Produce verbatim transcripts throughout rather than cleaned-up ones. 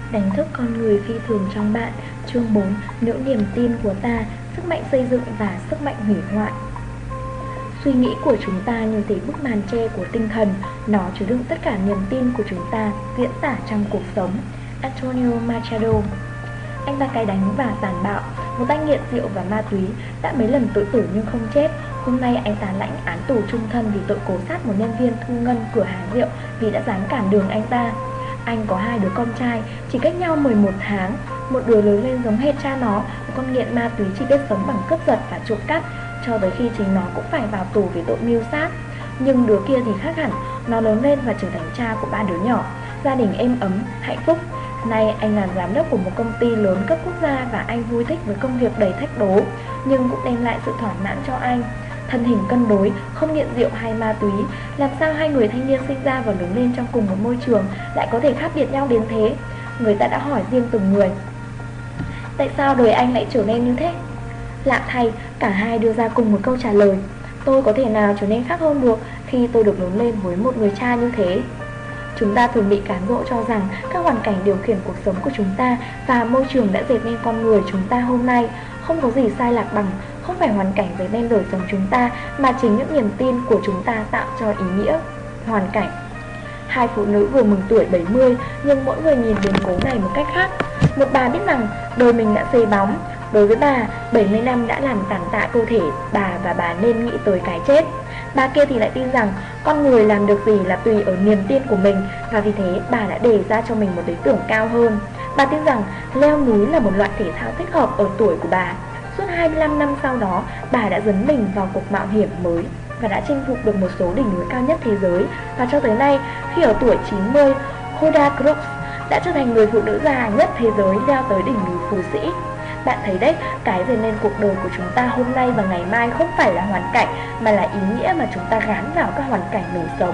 Đánh thức con người phi thường trong bạn. Chương bốn. Những niềm tin của ta, sức mạnh xây dựng và sức mạnh hủy hoại. Suy nghĩ của chúng ta như thể bức màn che của tinh thần, nó chứa đựng tất cả niềm tin của chúng ta diễn tả trong cuộc sống. Antonio Machado. Anh ta cay đắng và tàn bạo, một tay nghiện rượu và ma túy, đã mấy lần tự tử nhưng không chết. Hôm nay anh ta lãnh án tù chung thân vì tội cố sát một nhân viên thu ngân cửa hàng rượu vì đã dám cản đường anh ta. Anh có hai đứa con trai, chỉ cách nhau mười một tháng. Một đứa lớn lên giống hệt cha nó, một con nghiện ma túy chỉ biết sống bằng cướp giật và trộm cắp, cho tới khi chính nó cũng phải vào tù vì tội mưu sát. Nhưng đứa kia thì khác hẳn, nó lớn lên và trở thành cha của ba đứa nhỏ, gia đình êm ấm, hạnh phúc. Nay anh là giám đốc của một công ty lớn cấp quốc gia và anh vui thích với công việc đầy thách đố, nhưng cũng đem lại sự thỏa mãn cho anh. Thân hình cân đối, không nghiện rượu hay ma túy, làm sao hai người thanh niên sinh ra và lớn lên trong cùng một môi trường lại có thể khác biệt nhau đến thế? Người ta đã hỏi riêng từng người, tại sao đời anh lại trở nên như thế? Lạ thay, cả hai đưa ra cùng một câu trả lời: tôi có thể nào trở nên khác hơn được khi tôi được lớn lên với một người cha như thế? Chúng ta thường bị cám dỗ cho rằng các hoàn cảnh điều khiển cuộc sống của chúng ta và môi trường đã dệt nên con người chúng ta hôm nay. Không có gì sai lạc bằng, không phải hoàn cảnh dệt nên đời sống chúng ta, mà chính những niềm tin của chúng ta tạo cho ý nghĩa hoàn cảnh. Hai phụ nữ vừa mừng tuổi bảy mươi, nhưng mỗi người nhìn biến cố này một cách khác. Một bà biết rằng đời mình đã xê bóng. Đối với bà, bảy mươi năm đã làm tàn tạ cơ thể bà và bà nên nghĩ tới cái chết. Bà kia thì lại tin rằng con người làm được gì là tùy ở niềm tin của mình, và vì thế bà đã đề ra cho mình một lý tưởng cao hơn. Bà tin rằng leo núi là một loại thể thao thích hợp ở tuổi của bà. Suốt hai mươi lăm năm sau đó, bà đã dấn mình vào cuộc mạo hiểm mới và đã chinh phục được một số đỉnh núi cao nhất thế giới. Và cho tới nay, khi ở tuổi chín mươi, Hoda Crooks đã trở thành người phụ nữ già nhất thế giới leo tới đỉnh núi Phú Sĩ. Bạn thấy đấy, cái về nên cuộc đời của chúng ta hôm nay và ngày mai không phải là hoàn cảnh, mà là ý nghĩa mà chúng ta gán vào các hoàn cảnh mình sống.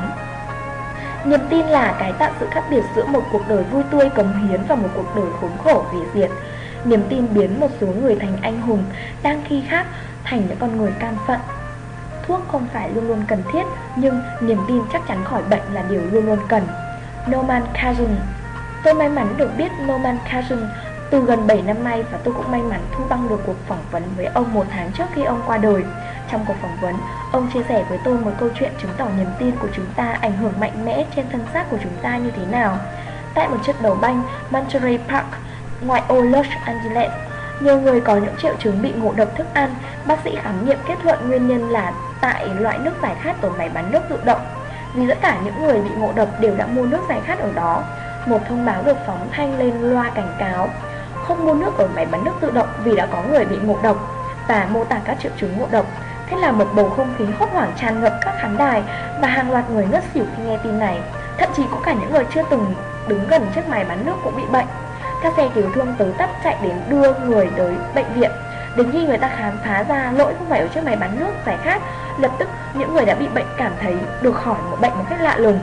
Niềm tin là cái tạo sự khác biệt giữa một cuộc đời vui tươi cống hiến và một cuộc đời khốn khổ hủy diệt. Niềm tin biến một số người thành anh hùng, đang khi khác thành những con người cam phận. Thuốc không phải luôn luôn cần thiết, nhưng niềm tin chắc chắn khỏi bệnh là điều luôn luôn cần. Norman Carson. Tôi may mắn được biết Norman Carson từ gần bảy năm nay, và tôi cũng may mắn thu băng được cuộc phỏng vấn với ông một tháng trước khi ông qua đời. Trong cuộc phỏng vấn, ông chia sẻ với tôi một câu chuyện chứng tỏ niềm tin của chúng ta ảnh hưởng mạnh mẽ trên thân xác của chúng ta như thế nào. Tại một trận đấu banh Monterey Park, ngoại ô Los Angeles, nhiều người có những triệu chứng bị ngộ độc thức ăn. Bác sĩ khám nghiệm kết luận nguyên nhân là tại loại nước giải khát ở máy bán nước tự động. Vì tất cả những người bị ngộ độc đều đã mua nước giải khát ở đó, một thông báo được phóng thanh lên loa cảnh cáo: không mua nước ở máy bán nước tự động vì đã có người bị ngộ độc, và mô tả các triệu chứng ngộ độc. Thế là một bầu không khí hốt hoảng tràn ngập các khán đài, và hàng loạt người ngất xỉu khi nghe tin này. Thậm chí có cả những người chưa từng đứng gần chiếc máy bán nước cũng bị bệnh. Các xe cứu thương tới tấp chạy đến đưa người tới bệnh viện. Đến khi người ta khám phá ra lỗi không phải ở chiếc máy bán nước giải khát, lập tức những người đã bị bệnh cảm thấy được khỏi một bệnh một cách lạ lùng.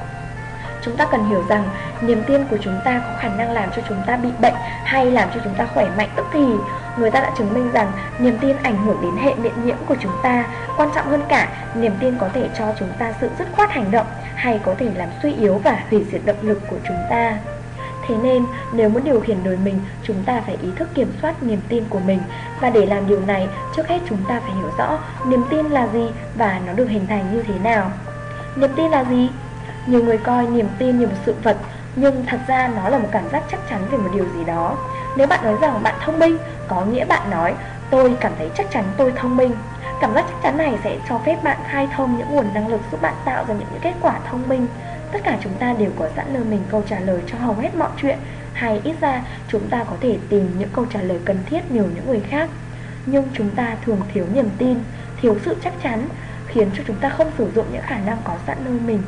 Chúng ta cần hiểu rằng niềm tin của chúng ta có khả năng làm cho chúng ta bị bệnh hay làm cho chúng ta khỏe mạnh tức thì. Người ta đã chứng minh rằng niềm tin ảnh hưởng đến hệ miễn nhiễm của chúng ta. Quan trọng hơn cả, niềm tin có thể cho chúng ta sự dứt khoát hành động, hay có thể làm suy yếu và hủy diệt động lực của chúng ta. Thế nên, nếu muốn điều khiển đời mình, chúng ta phải ý thức kiểm soát niềm tin của mình. Và để làm điều này, trước hết chúng ta phải hiểu rõ niềm tin là gì và nó được hình thành như thế nào. Niềm tin là gì? Nhiều người coi niềm tin như một sự vật, nhưng thật ra nó là một cảm giác chắc chắn về một điều gì đó. Nếu bạn nói rằng bạn thông minh, có nghĩa bạn nói tôi cảm thấy chắc chắn tôi thông minh. Cảm giác chắc chắn này sẽ cho phép bạn khai thông những nguồn năng lực giúp bạn tạo ra những kết quả thông minh. Tất cả chúng ta đều có sẵn nơi mình câu trả lời cho hầu hết mọi chuyện, hay ít ra chúng ta có thể tìm những câu trả lời cần thiết nhờ những người khác. Nhưng chúng ta thường thiếu niềm tin, thiếu sự chắc chắn, khiến cho chúng ta không sử dụng những khả năng có sẵn nơi mình.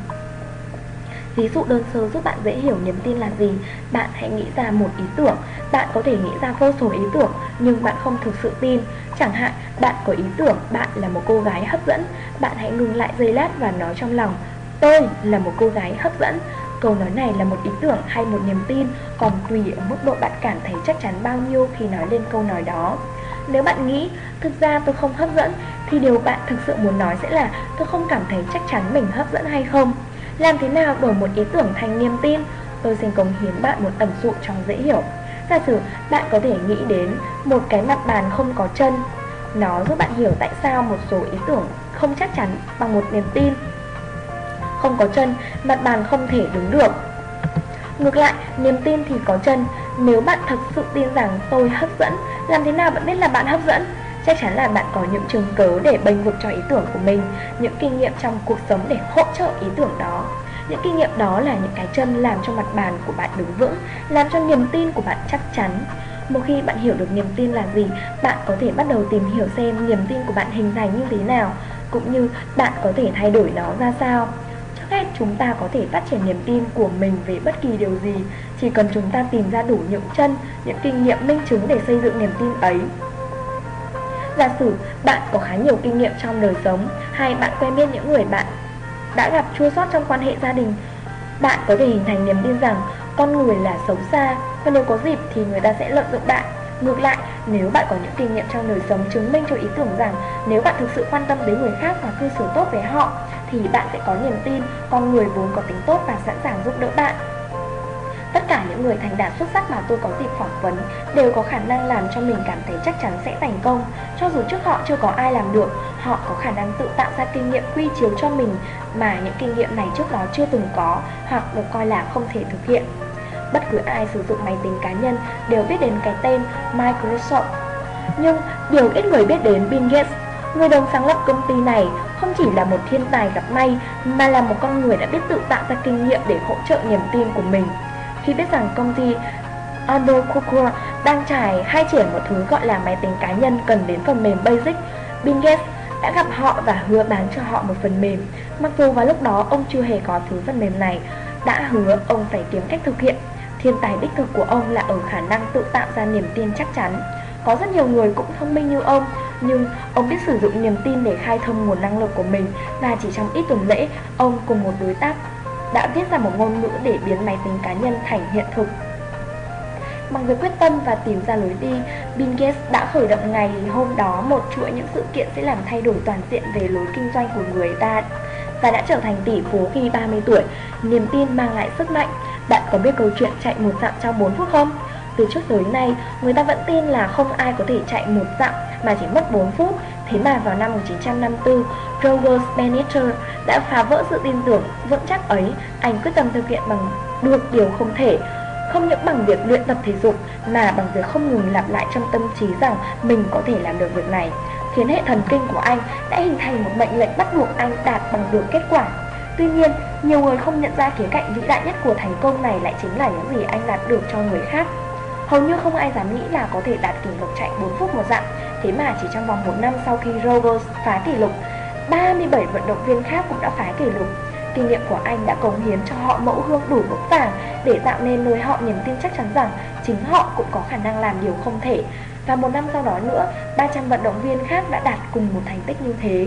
Ví dụ đơn sơ giúp bạn dễ hiểu niềm tin là gì, bạn hãy nghĩ ra một ý tưởng. Bạn có thể nghĩ ra vô số ý tưởng, nhưng bạn không thực sự tin. Chẳng hạn, bạn có ý tưởng bạn là một cô gái hấp dẫn. Bạn hãy ngừng lại giây lát và nói trong lòng: tôi là một cô gái hấp dẫn. Câu nói này là một ý tưởng hay một niềm tin, còn tùy ở mức độ bạn cảm thấy chắc chắn bao nhiêu khi nói lên câu nói đó. Nếu bạn nghĩ thực ra tôi không hấp dẫn, thì điều bạn thực sự muốn nói sẽ là tôi không cảm thấy chắc chắn mình hấp dẫn hay không. Làm thế nào đổi một ý tưởng thành niềm tin? tôi xin cống hiến bạn một ẩn dụ cho dễ hiểu. Giả sử bạn có thể nghĩ đến một cái mặt bàn không có chân. Nó giúp bạn hiểu tại sao một số ý tưởng không chắc chắn bằng một niềm tin. Không có chân, mặt bàn không thể đứng được. Ngược lại, niềm tin thì có chân. Nếu bạn thật sự tin rằng tôi hấp dẫn, làm thế nào bạn biết là bạn hấp dẫn? Chắc chắn là bạn có những chứng cớ để bênh vực cho ý tưởng của mình, những kinh nghiệm trong cuộc sống để hỗ trợ ý tưởng đó. Những kinh nghiệm đó là những cái chân làm cho mặt bàn của bạn đứng vững, làm cho niềm tin của bạn chắc chắn. Một khi bạn hiểu được niềm tin là gì, bạn có thể bắt đầu tìm hiểu xem niềm tin của bạn hình thành như thế nào, cũng như bạn có thể thay đổi nó ra sao. Trước hết, chúng ta có thể phát triển niềm tin của mình về bất kỳ điều gì, chỉ cần chúng ta tìm ra đủ những chân, những kinh nghiệm minh chứng để xây dựng niềm tin ấy. Giả sử bạn có khá nhiều kinh nghiệm trong đời sống, hay bạn quen biết những người bạn đã gặp chua xót trong quan hệ gia đình, bạn có thể hình thành niềm tin rằng con người là xấu xa, và nếu có dịp thì người ta sẽ lợi dụng bạn. Ngược lại, nếu bạn có những kinh nghiệm trong đời sống chứng minh cho ý tưởng rằng nếu bạn thực sự quan tâm đến người khác và cư xử tốt với họ, thì bạn sẽ có niềm tin con người vốn có tính tốt và sẵn sàng giúp đỡ bạn. Tất cả những người thành đạt xuất sắc mà tôi có dịp phỏng vấn đều có khả năng làm cho mình cảm thấy chắc chắn sẽ thành công. Cho dù trước họ chưa có ai làm được, họ có khả năng tự tạo ra kinh nghiệm quy chiếu cho mình mà những kinh nghiệm này trước đó chưa từng có hoặc được coi là không thể thực hiện. Bất cứ ai sử dụng máy tính cá nhân đều biết đến cái tên Microsoft. Nhưng điều ít người biết đến Bill Gates, người đồng sáng lập công ty này, không chỉ là một thiên tài gặp may mà là một con người đã biết tự tạo ra kinh nghiệm để hỗ trợ niềm tin của mình. Khi biết rằng công ty Apple Coco đang trải hay triển một thứ gọi là máy tính cá nhân cần đến phần mềm Basic, Bill Gates đã gặp họ và hứa bán cho họ một phần mềm. Mặc dù vào lúc đó ông chưa hề có thứ phần mềm này, đã hứa ông phải kiếm cách thực hiện. Thiên tài đích thực của ông là ở khả năng tự tạo ra niềm tin chắc chắn. Có rất nhiều người cũng thông minh như ông, nhưng ông biết sử dụng niềm tin để khai thông nguồn năng lực của mình, và chỉ trong ít tuần lễ, ông cùng một đối tác đã viết ra một ngôn ngữ để biến máy tính cá nhân thành hiện thực. Bằng việc quyết tâm và tìm ra lối đi, Bill Gates đã khởi động ngày hôm đó một chuỗi những sự kiện sẽ làm thay đổi toàn diện về lối kinh doanh của người ta, và đã trở thành tỷ phú khi ba mươi tuổi. Niềm tin mang lại sức mạnh. Bạn có biết câu chuyện chạy một dặm trong bốn phút không? Từ trước tới nay, người ta vẫn tin là không ai có thể chạy một dặm mà chỉ mất bốn phút. Thế mà vào năm một nghìn chín trăm năm mươi tư, Roger Bannister đã phá vỡ sự tin tưởng vững chắc ấy. Anh quyết tâm thực hiện bằng được điều không thể, không những bằng việc luyện tập thể dục mà bằng việc không ngừng lặp lại trong tâm trí rằng mình có thể làm được việc này, khiến hệ thần kinh của anh đã hình thành một mệnh lệnh bắt buộc anh đạt bằng được kết quả. Tuy nhiên, nhiều người không nhận ra khía cạnh vĩ đại nhất của thành công này lại chính là những gì anh đạt được cho người khác. Hầu như không ai dám nghĩ là có thể đạt kỷ lục chạy bốn phút một dặm. Thế mà chỉ trong vòng một năm sau khi Roger phá kỷ lục, ba mươi bảy vận động viên khác cũng đã phá kỷ lục. Kinh nghiệm của anh đã cống hiến cho họ mẫu gương đủ vững vàng để tạo nên nơi họ niềm tin chắc chắn rằng chính họ cũng có khả năng làm điều không thể. Và một năm sau đó nữa, ba trăm vận động viên khác đã đạt cùng một thành tích như thế.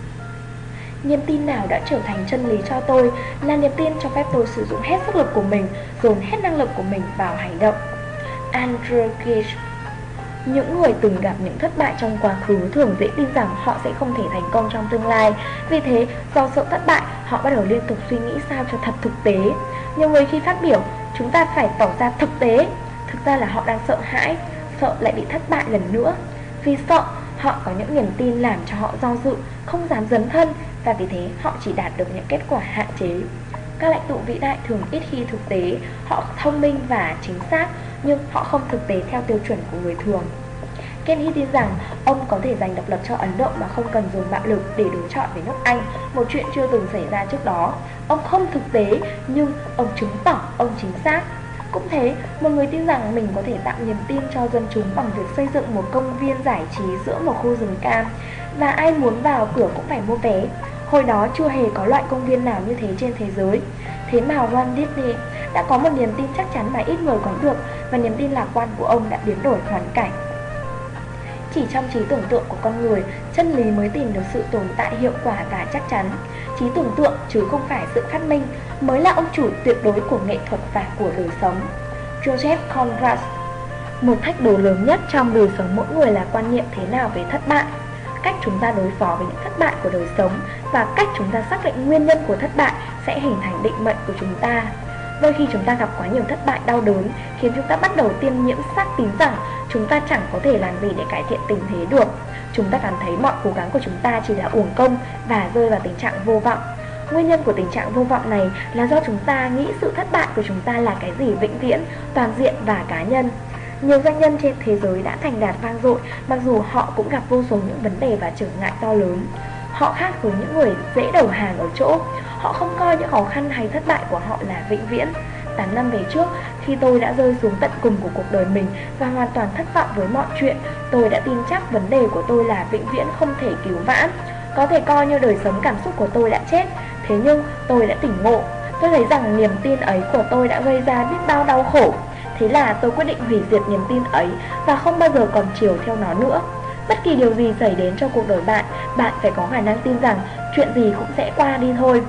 Niềm tin nào đã trở thành chân lý cho tôi là niềm tin cho phép tôi sử dụng hết sức lực của mình, dồn hết năng lực của mình vào hành động. Andrew Gage. Những người từng gặp những thất bại trong quá khứ thường dễ tin rằng họ sẽ không thể thành công trong tương lai. Vì thế, do sợ thất bại, họ bắt đầu liên tục suy nghĩ sao cho thật thực tế. Nhiều người khi phát biểu, chúng ta phải tỏ ra thực tế, thực ra là họ đang sợ hãi, sợ lại bị thất bại lần nữa. Vì sợ, họ có những niềm tin làm cho họ do dự, không dám dấn thân, và vì thế họ chỉ đạt được những kết quả hạn chế. Các lãnh tụ vĩ đại thường ít khi thực tế, họ thông minh và chính xác, nhưng họ không thực tế theo tiêu chuẩn của người thường. Kennedy tin rằng ông có thể giành độc lập cho Ấn Độ mà không cần dùng bạo lực để đối chọi với nước Anh, một chuyện chưa từng xảy ra trước đó. Ông không thực tế, nhưng ông chứng tỏ ông chính xác. Cũng thế, một người tin rằng mình có thể tạo niềm tin cho dân chúng bằng việc xây dựng một công viên giải trí giữa một khu rừng cam, và ai muốn vào cửa cũng phải mua vé. Hồi đó chưa hề có loại công viên nào như thế trên thế giới. Thế mà Walt Disney đã có một niềm tin chắc chắn mà ít người có được, và niềm tin lạc quan của ông đã biến đổi hoàn cảnh. Chỉ trong trí tưởng tượng của con người, chân lý mới tìm được sự tồn tại hiệu quả và chắc chắn. Trí tưởng tượng chứ không phải sự phát minh mới là ông chủ tuyệt đối của nghệ thuật và của đời sống. Joseph Conrad. Một thách đố lớn nhất trong đời sống mỗi người là quan niệm thế nào về thất bại, cách chúng ta đối phó với những thất bại của đời sống, và cách chúng ta xác định nguyên nhân của thất bại sẽ hình thành định mệnh của chúng ta. Đôi khi chúng ta gặp quá nhiều thất bại đau đớn, khiến chúng ta bắt đầu tiêm nhiễm xác tín rằng chúng ta chẳng có thể làm gì để cải thiện tình thế được. Chúng ta cảm thấy mọi cố gắng của chúng ta chỉ là uổng công và rơi vào tình trạng vô vọng. Nguyên nhân của tình trạng vô vọng này là do chúng ta nghĩ sự thất bại của chúng ta là cái gì vĩnh viễn, toàn diện và cá nhân. Nhiều doanh nhân trên thế giới đã thành đạt vang dội, mặc dù họ cũng gặp vô số những vấn đề và trở ngại to lớn. Họ khác với những người dễ đầu hàng ở chỗ, họ không coi những khó khăn hay thất bại của họ là vĩnh viễn. Tám năm về trước, khi tôi đã rơi xuống tận cùng của cuộc đời mình và hoàn toàn thất vọng với mọi chuyện, tôi đã tin chắc vấn đề của tôi là vĩnh viễn không thể cứu vãn. Có thể coi như đời sống cảm xúc của tôi đã chết, thế nhưng tôi đã tỉnh ngộ. Tôi thấy rằng niềm tin ấy của tôi đã gây ra biết bao đau khổ. Thế là tôi quyết định hủy diệt niềm tin ấy và không bao giờ còn chiều theo nó nữa. Bất kỳ điều gì xảy đến trong cuộc đời bạn, bạn phải có khả năng tin rằng chuyện gì cũng sẽ qua đi thôi.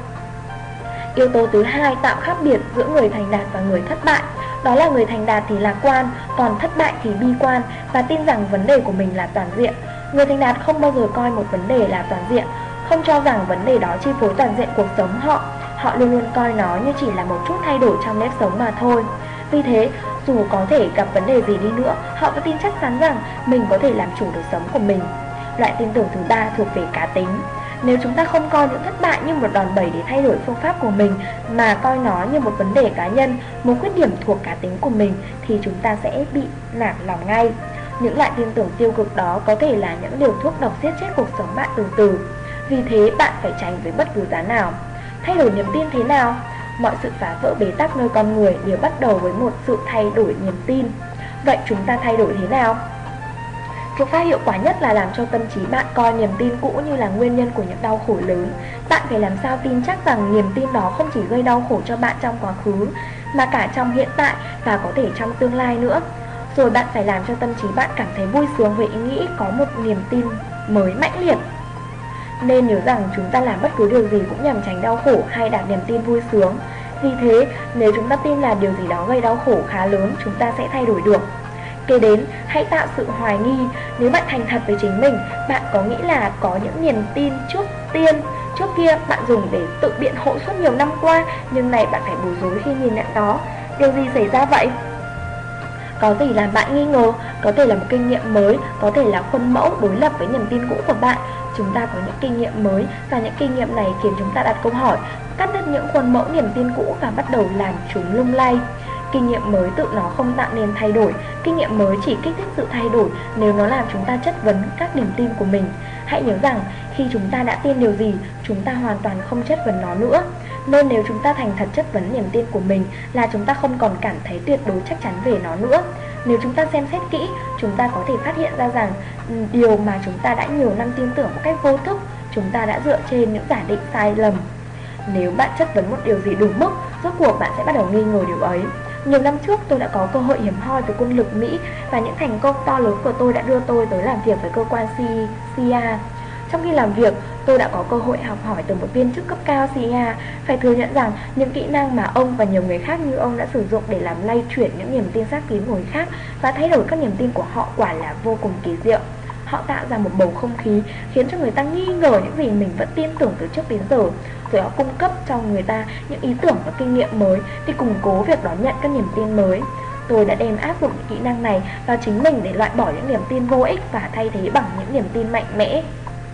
Yếu tố thứ hai tạo khác biệt giữa người thành đạt và người thất bại. Đó là người thành đạt thì lạc quan, còn thất bại thì bi quan và tin rằng vấn đề của mình là toàn diện. Người thành đạt không bao giờ coi một vấn đề là toàn diện, không cho rằng vấn đề đó chi phối toàn diện cuộc sống họ. Họ luôn luôn coi nó như chỉ là một chút thay đổi trong nếp sống mà thôi. Vì thế, dù có thể gặp vấn đề gì đi nữa, họ vẫn tin chắc chắn rằng mình có thể làm chủ đời sống của mình. Loại tin tưởng thứ ba thuộc về cá tính. Nếu chúng ta không coi những thất bại như một đòn bẩy để thay đổi phương pháp của mình, mà coi nó như một vấn đề cá nhân, một khuyết điểm thuộc cá tính của mình, thì chúng ta sẽ bị nản lòng ngay. Những loại tin tưởng tiêu cực đó có thể là những liều thuốc độc giết chết cuộc sống bạn từ từ. Vì thế bạn phải tránh với bất cứ giá nào. Thay đổi niềm tin thế nào? Mọi sự phá vỡ bế tắc nơi con người đều bắt đầu với một sự thay đổi niềm tin. Vậy chúng ta thay đổi thế nào? Phương pháp hiệu quả nhất là làm cho tâm trí bạn coi niềm tin cũ như là nguyên nhân của những đau khổ lớn. Bạn phải làm sao tin chắc rằng niềm tin đó không chỉ gây đau khổ cho bạn trong quá khứ, mà cả trong hiện tại và có thể trong tương lai nữa. Rồi bạn phải làm cho tâm trí bạn cảm thấy vui sướng với ý nghĩ có một niềm tin mới mãnh liệt. Nên nhớ rằng chúng ta làm bất cứ điều gì cũng nhằm tránh đau khổ hay đạt niềm tin vui sướng. Vì thế, nếu chúng ta tin là điều gì đó gây đau khổ khá lớn, chúng ta sẽ thay đổi được. Kế đến, hãy tạo sự hoài nghi. Nếu bạn thành thật với chính mình, bạn có nghĩ là có những niềm tin trước tiên, trước kia bạn dùng để tự biện hộ suốt nhiều năm qua, nhưng này bạn phải bối rối khi nhìn nhận đó. Điều gì xảy ra vậy? Có gì làm bạn nghi ngờ, có thể là một kinh nghiệm mới, có thể là khuôn mẫu đối lập với niềm tin cũ của bạn. Chúng ta có những kinh nghiệm mới và những kinh nghiệm này khiến chúng ta đặt câu hỏi, cắt đứt những khuôn mẫu niềm tin cũ và bắt đầu làm chúng lung lay. Kinh nghiệm mới tự nó không tạo nên thay đổi, kinh nghiệm mới chỉ kích thích sự thay đổi nếu nó làm chúng ta chất vấn các niềm tin của mình. Hãy nhớ rằng khi chúng ta đã tin điều gì, chúng ta hoàn toàn không chất vấn nó nữa. Nên nếu chúng ta thành thật chất vấn niềm tin của mình là chúng ta không còn cảm thấy tuyệt đối chắc chắn về nó nữa. Nếu chúng ta xem xét kỹ, chúng ta có thể phát hiện ra rằng điều mà chúng ta đã nhiều năm tin tưởng một cách vô thức, chúng ta đã dựa trên những giả định sai lầm. Nếu bạn chất vấn một điều gì đúng mức, rốt cuộc bạn sẽ bắt đầu nghi ngờ điều ấy. Nhiều năm trước tôi đã có cơ hội hiếm hoi với quân lực Mỹ và những thành công to lớn của tôi đã đưa tôi tới làm việc với cơ quan C I A. Trong khi làm việc, tôi đã có cơ hội học hỏi từ một viên chức cấp cao C I A. Phải thừa nhận rằng những kỹ năng mà ông và nhiều người khác như ông đã sử dụng để làm lay chuyển những niềm tin xác tín của người khác và thay đổi các niềm tin của họ quả là vô cùng kỳ diệu. Họ tạo ra một bầu không khí khiến cho người ta nghi ngờ những gì mình vẫn tin tưởng từ trước đến giờ. Rồi họ cung cấp cho người ta những ý tưởng và kinh nghiệm mới để củng cố việc đón nhận các niềm tin mới. Tôi đã đem áp dụng những kỹ năng này vào chính mình để loại bỏ những niềm tin vô ích và thay thế bằng những niềm tin mạnh mẽ.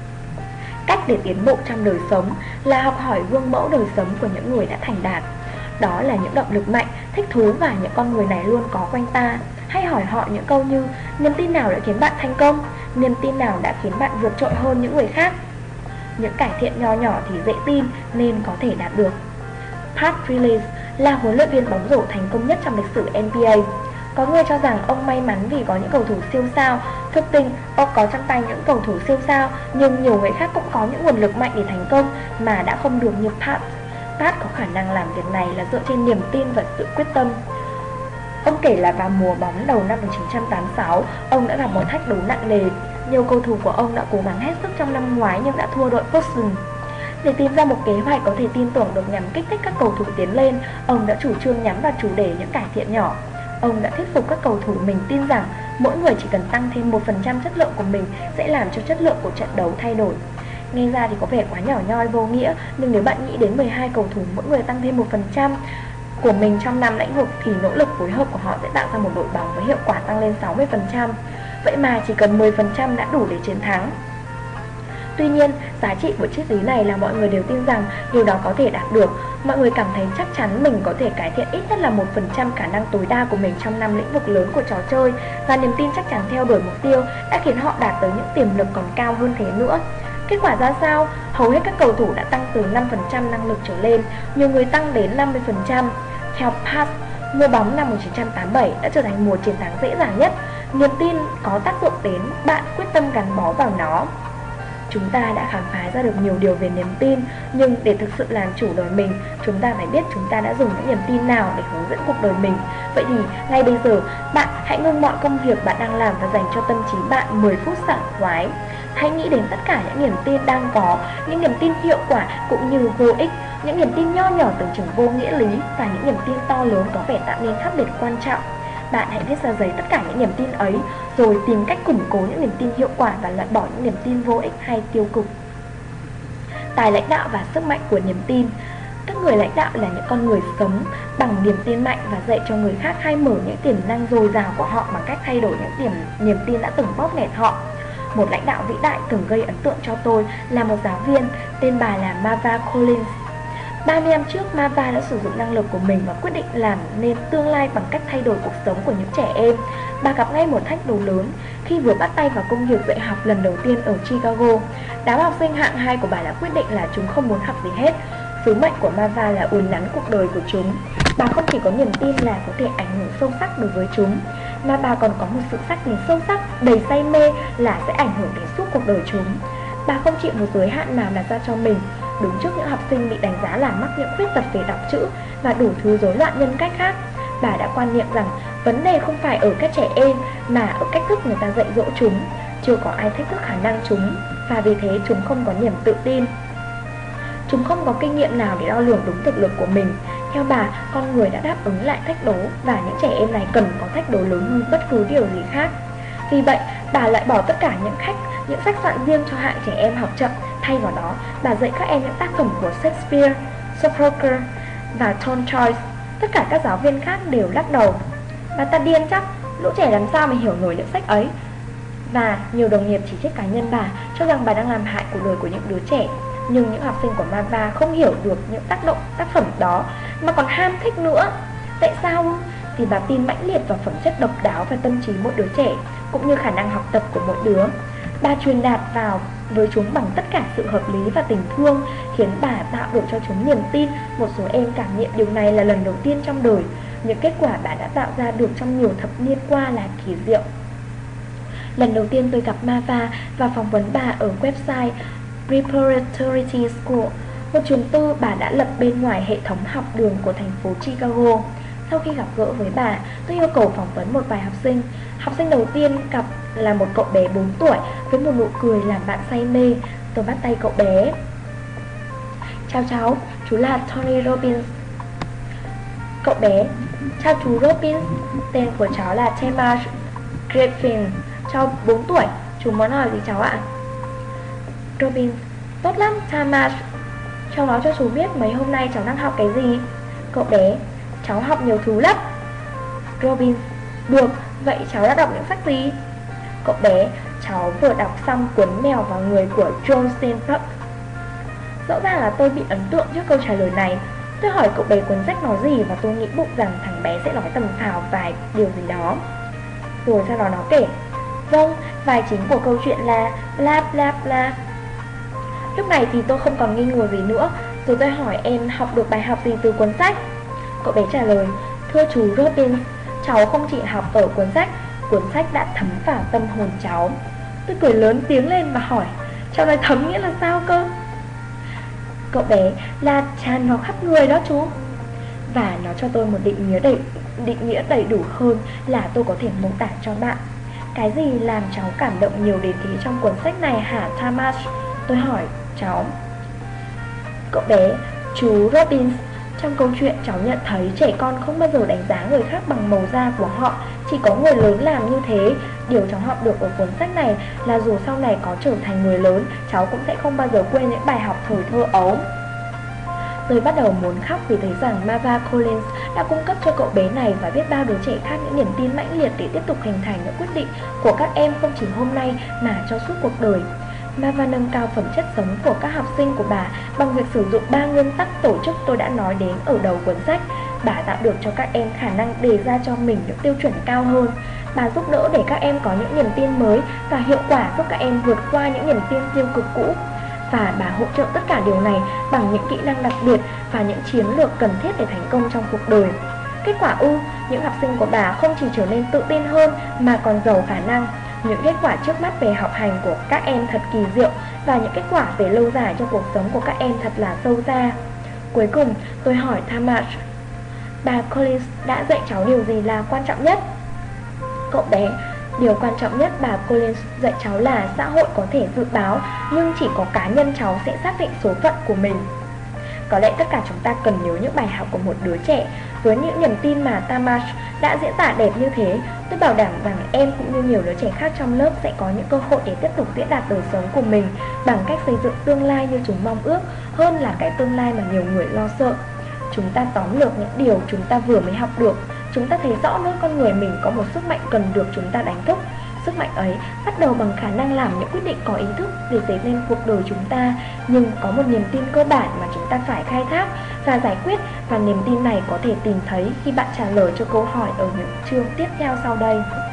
Cách để tiến bộ trong đời sống là học hỏi gương mẫu đời sống của những người đã thành đạt. Đó là những động lực mạnh, thích thú và những con người này luôn có quanh ta. Hãy hỏi họ những câu như: niềm tin nào đã khiến bạn thành công? Niềm tin nào đã khiến bạn vượt trội hơn những người khác? Những cải thiện nho nhỏ thì dễ tin nên có thể đạt được. Pat Riley là huấn luyện viên bóng rổ thành công nhất trong lịch sử N B A. Có người cho rằng ông may mắn vì có những cầu thủ siêu sao. Thực tình, ông có trong tay những cầu thủ siêu sao, nhưng nhiều người khác cũng có những nguồn lực mạnh để thành công mà đã không được như Pat. Pat có khả năng làm việc này là dựa trên niềm tin và sự quyết tâm. Ông kể là vào mùa bóng đầu năm một nghìn chín trăm tám mươi sáu, ông đã gặp một thách đấu nặng nề. Nhiều cầu thủ của ông đã cố gắng hết sức trong năm ngoái nhưng đã thua đội Boston. Để tìm ra một kế hoạch có thể tin tưởng được nhằm kích thích các cầu thủ tiến lên, ông đã chủ trương nhắm vào chủ đề những cải thiện nhỏ. Ông đã thuyết phục các cầu thủ mình tin rằng mỗi người chỉ cần tăng thêm một phần trăm chất lượng của mình sẽ làm cho chất lượng của trận đấu thay đổi. Nghe ra thì có vẻ quá nhỏ nhoi vô nghĩa, nhưng nếu bạn nghĩ đến mười hai cầu thủ mỗi người tăng thêm một phần trăm, của mình trong năm lĩnh vực thì nỗ lực phối hợp của họ sẽ tạo ra một đội bóng với hiệu quả tăng lên sáu mươi phần trăm. Vậy mà chỉ cần mười phần trăm đã đủ để chiến thắng. Tuy nhiên, giá trị của triết lý này là mọi người đều tin rằng điều đó có thể đạt được. Mọi người cảm thấy chắc chắn mình có thể cải thiện ít nhất là một phần trăm khả năng tối đa của mình trong năm lĩnh vực lớn của trò chơi, và niềm tin chắc chắn theo đuổi mục tiêu đã khiến họ đạt tới những tiềm lực còn cao hơn thế nữa. Kết quả ra sao? Hầu hết các cầu thủ đã tăng từ năm phần trăm năng lực trở lên, nhiều người tăng đến năm mươi phần trăm. Theo Pass, mùa bóng năm một nghìn chín trăm tám mươi bảy đã trở thành mùa chiến thắng dễ dàng nhất. Niềm tin có tác dụng đến bạn quyết tâm gắn bó vào nó. Chúng ta đã khám phá ra được nhiều điều về niềm tin, nhưng để thực sự làm chủ đời mình, chúng ta phải biết chúng ta đã dùng những niềm tin nào để hướng dẫn cuộc đời mình. Vậy thì ngay bây giờ, bạn hãy ngưng mọi công việc bạn đang làm và dành cho tâm trí bạn mười phút sảng khoái. Hãy nghĩ đến tất cả những niềm tin đang có, những niềm tin hiệu quả cũng như vô ích, những niềm tin nho nhỏ tưởng chừng vô nghĩa lý và những niềm tin to lớn có vẻ tạo nên khác biệt quan trọng. Bạn hãy viết ra giấy tất cả những niềm tin ấy, rồi tìm cách củng cố những niềm tin hiệu quả và loại bỏ những niềm tin vô ích hay tiêu cực. Tài lãnh đạo và sức mạnh của niềm tin. Các người lãnh đạo là những con người sống bằng niềm tin mạnh và dạy cho người khác khai mở những tiềm năng dồi dào của họ bằng cách thay đổi những tiềm niềm tin đã từng bóp nghẹt họ. Một lãnh đạo vĩ đại từng gây ấn tượng cho tôi là một giáo viên, tên bà là Marva Collins. ba mươi năm trước, Marva đã sử dụng năng lực của mình và quyết định làm nên tương lai bằng cách thay đổi cuộc sống của những trẻ em. Bà gặp ngay một thách đố lớn khi vừa bắt tay vào công việc dạy học lần đầu tiên ở Chicago. Đám học sinh hạng hai của bà đã quyết định là chúng không muốn học gì hết. Sứ mệnh của Marva là uốn nắn cuộc đời của chúng. Bà không chỉ có niềm tin là có thể ảnh hưởng sâu sắc đối với chúng, mà bà còn có một sự xác định sâu sắc, đầy say mê là sẽ ảnh hưởng đến suốt cuộc đời chúng. Bà không chịu một giới hạn nào đặt ra cho mình. Đứng trước những học sinh bị đánh giá là mắc những khuyết tật về đọc chữ và đủ thứ rối loạn nhân cách khác, bà đã quan niệm rằng vấn đề không phải ở các trẻ em mà ở cách thức người ta dạy dỗ chúng. Chưa có ai thách thức khả năng chúng, và vì thế chúng không có niềm tự tin. Chúng không có kinh nghiệm nào để đo lường đúng thực lực của mình. Theo bà, con người đã đáp ứng lại thách đố, và những trẻ em này cần có thách đố lớn hơn bất cứ điều gì khác. Vì vậy, bà loại bỏ tất cả những khách, những sách soạn riêng cho hạng trẻ em học chậm. Thay vào đó, bà dạy các em những tác phẩm của Shakespeare, Sophocles và Tolstoy. Tất cả các giáo viên khác đều lắc đầu. Bà ta điên chắc, lũ trẻ làm sao mà hiểu nổi những sách ấy. Và nhiều đồng nghiệp chỉ trích cá nhân bà, cho rằng bà đang làm hại cuộc đời của những đứa trẻ. Nhưng những học sinh của Marva không hiểu được những tác động tác phẩm đó, mà còn ham thích nữa. Tại sao? Vì bà tin mãnh liệt vào phẩm chất độc đáo và tâm trí mỗi đứa trẻ, cũng như khả năng học tập của mỗi đứa. Bà truyền đạt vào với chúng bằng tất cả sự hợp lý và tình thương, khiến bà tạo được cho chúng niềm tin. Một số em cảm nhận điều này là lần đầu tiên trong đời. Những kết quả bà đã tạo ra được trong nhiều thập niên qua là kỳ diệu. Lần đầu tiên tôi gặp Marva và phỏng vấn bà ở website Preparatory School, một trường tư bà đã lập bên ngoài hệ thống học đường của thành phố Chicago. Sau khi gặp gỡ với bà, tôi yêu cầu phỏng vấn một vài học sinh. Học sinh đầu tiên gặp là một cậu bé bốn tuổi với một nụ cười làm bạn say mê. Tôi bắt tay cậu bé. Chào cháu, chú là Tony Robbins. Cậu bé: chào chú Robbins, tên của cháu là Thomas Griffin, cháu bốn tuổi, chú muốn hỏi gì cháu ạ? Robbins: tốt lắm Thomas, cháu nói cho chú biết mấy hôm nay cháu đang học cái gì. Cậu bé: cháu học nhiều thứ lắm. Robbins: được, vậy cháu đã đọc những sách gì? Cậu bé: cháu vừa đọc xong cuốn Mèo và Người của John Steinbeck. Rõ ràng là tôi bị ấn tượng trước câu trả lời này. Tôi hỏi cậu bé cuốn sách nói gì và tôi nghĩ bụng rằng thằng bé sẽ nói tầm phào vài điều gì đó. Rồi sau đó nó kể: vâng, vai chính của câu chuyện là bla bla bla. Lúc này thì tôi không còn nghi ngờ gì nữa. Rồi tôi hỏi em học được bài học gì từ cuốn sách. Cậu bé trả lời: thưa chú Robbins, cháu không chỉ học ở cuốn sách, cuốn sách đã thấm vào tâm hồn cháu. Tôi cười lớn tiếng lên và hỏi: cháu nói thấm nghĩa là sao cơ? Cậu bé: là tràn vào khắp người đó chú. Và nó cho tôi một định nghĩa đầy, định nghĩa đầy đủ hơn là tôi có thể mô tả cho bạn. Cái gì làm cháu cảm động nhiều đến thế trong cuốn sách này hả Thomas? Tôi hỏi cháu. Cậu bé: chú Robbins, trong câu chuyện cháu nhận thấy trẻ con không bao giờ đánh giá người khác bằng màu da của họ, chỉ có người lớn làm như thế. Điều cháu học được ở cuốn sách này là dù sau này có trở thành người lớn, cháu cũng sẽ không bao giờ quên những bài học thời thơ ấu. Tôi bắt đầu muốn khóc vì thấy rằng Marva Collins đã cung cấp cho cậu bé này và biết bao đứa trẻ khác những niềm tin mãnh liệt để tiếp tục hình thành những quyết định của các em không chỉ hôm nay mà cho suốt cuộc đời. Marva nâng cao phẩm chất sống của các học sinh của bà bằng việc sử dụng ba nguyên tắc tổ chức tôi đã nói đến ở đầu cuốn sách. Bà tạo được cho các em khả năng đề ra cho mình những tiêu chuẩn cao hơn. Bà giúp đỡ để các em có những niềm tin mới và hiệu quả giúp các em vượt qua những niềm tin tiêu cực cũ. Và bà hỗ trợ tất cả điều này bằng những kỹ năng đặc biệt và những chiến lược cần thiết để thành công trong cuộc đời. Kết quả ư, những học sinh của bà không chỉ trở nên tự tin hơn mà còn giàu khả năng. Những kết quả trước mắt về học hành của các em thật kỳ diệu và những kết quả về lâu dài cho cuộc sống của các em thật là sâu xa. Cuối cùng, tôi hỏi Tamar, bà Collins đã dạy cháu điều gì là quan trọng nhất? Cậu bé, điều quan trọng nhất bà Collins dạy cháu là xã hội có thể dự báo, nhưng chỉ có cá nhân cháu sẽ xác định số phận của mình. Có lẽ tất cả chúng ta cần nhớ những bài học của một đứa trẻ. Với những niềm tin mà Tamar đã diễn tả đẹp như thế, tôi bảo đảm rằng em cũng như nhiều đứa trẻ khác trong lớp sẽ có những cơ hội để tiếp tục diễn đạt đời sống của mình bằng cách xây dựng tương lai như chúng mong ước, hơn là cái tương lai mà nhiều người lo sợ. Chúng ta tóm lược những điều chúng ta vừa mới học được. Chúng ta thấy rõ nơi con người mình có một sức mạnh cần được chúng ta đánh thức. Sức mạnh ấy bắt đầu bằng khả năng làm những quyết định có ý thức để dấy lên cuộc đời chúng ta. Nhưng có một niềm tin cơ bản mà chúng ta phải khai thác và giải quyết, và niềm tin này có thể tìm thấy khi bạn trả lời cho câu hỏi ở những chương tiếp theo sau đây.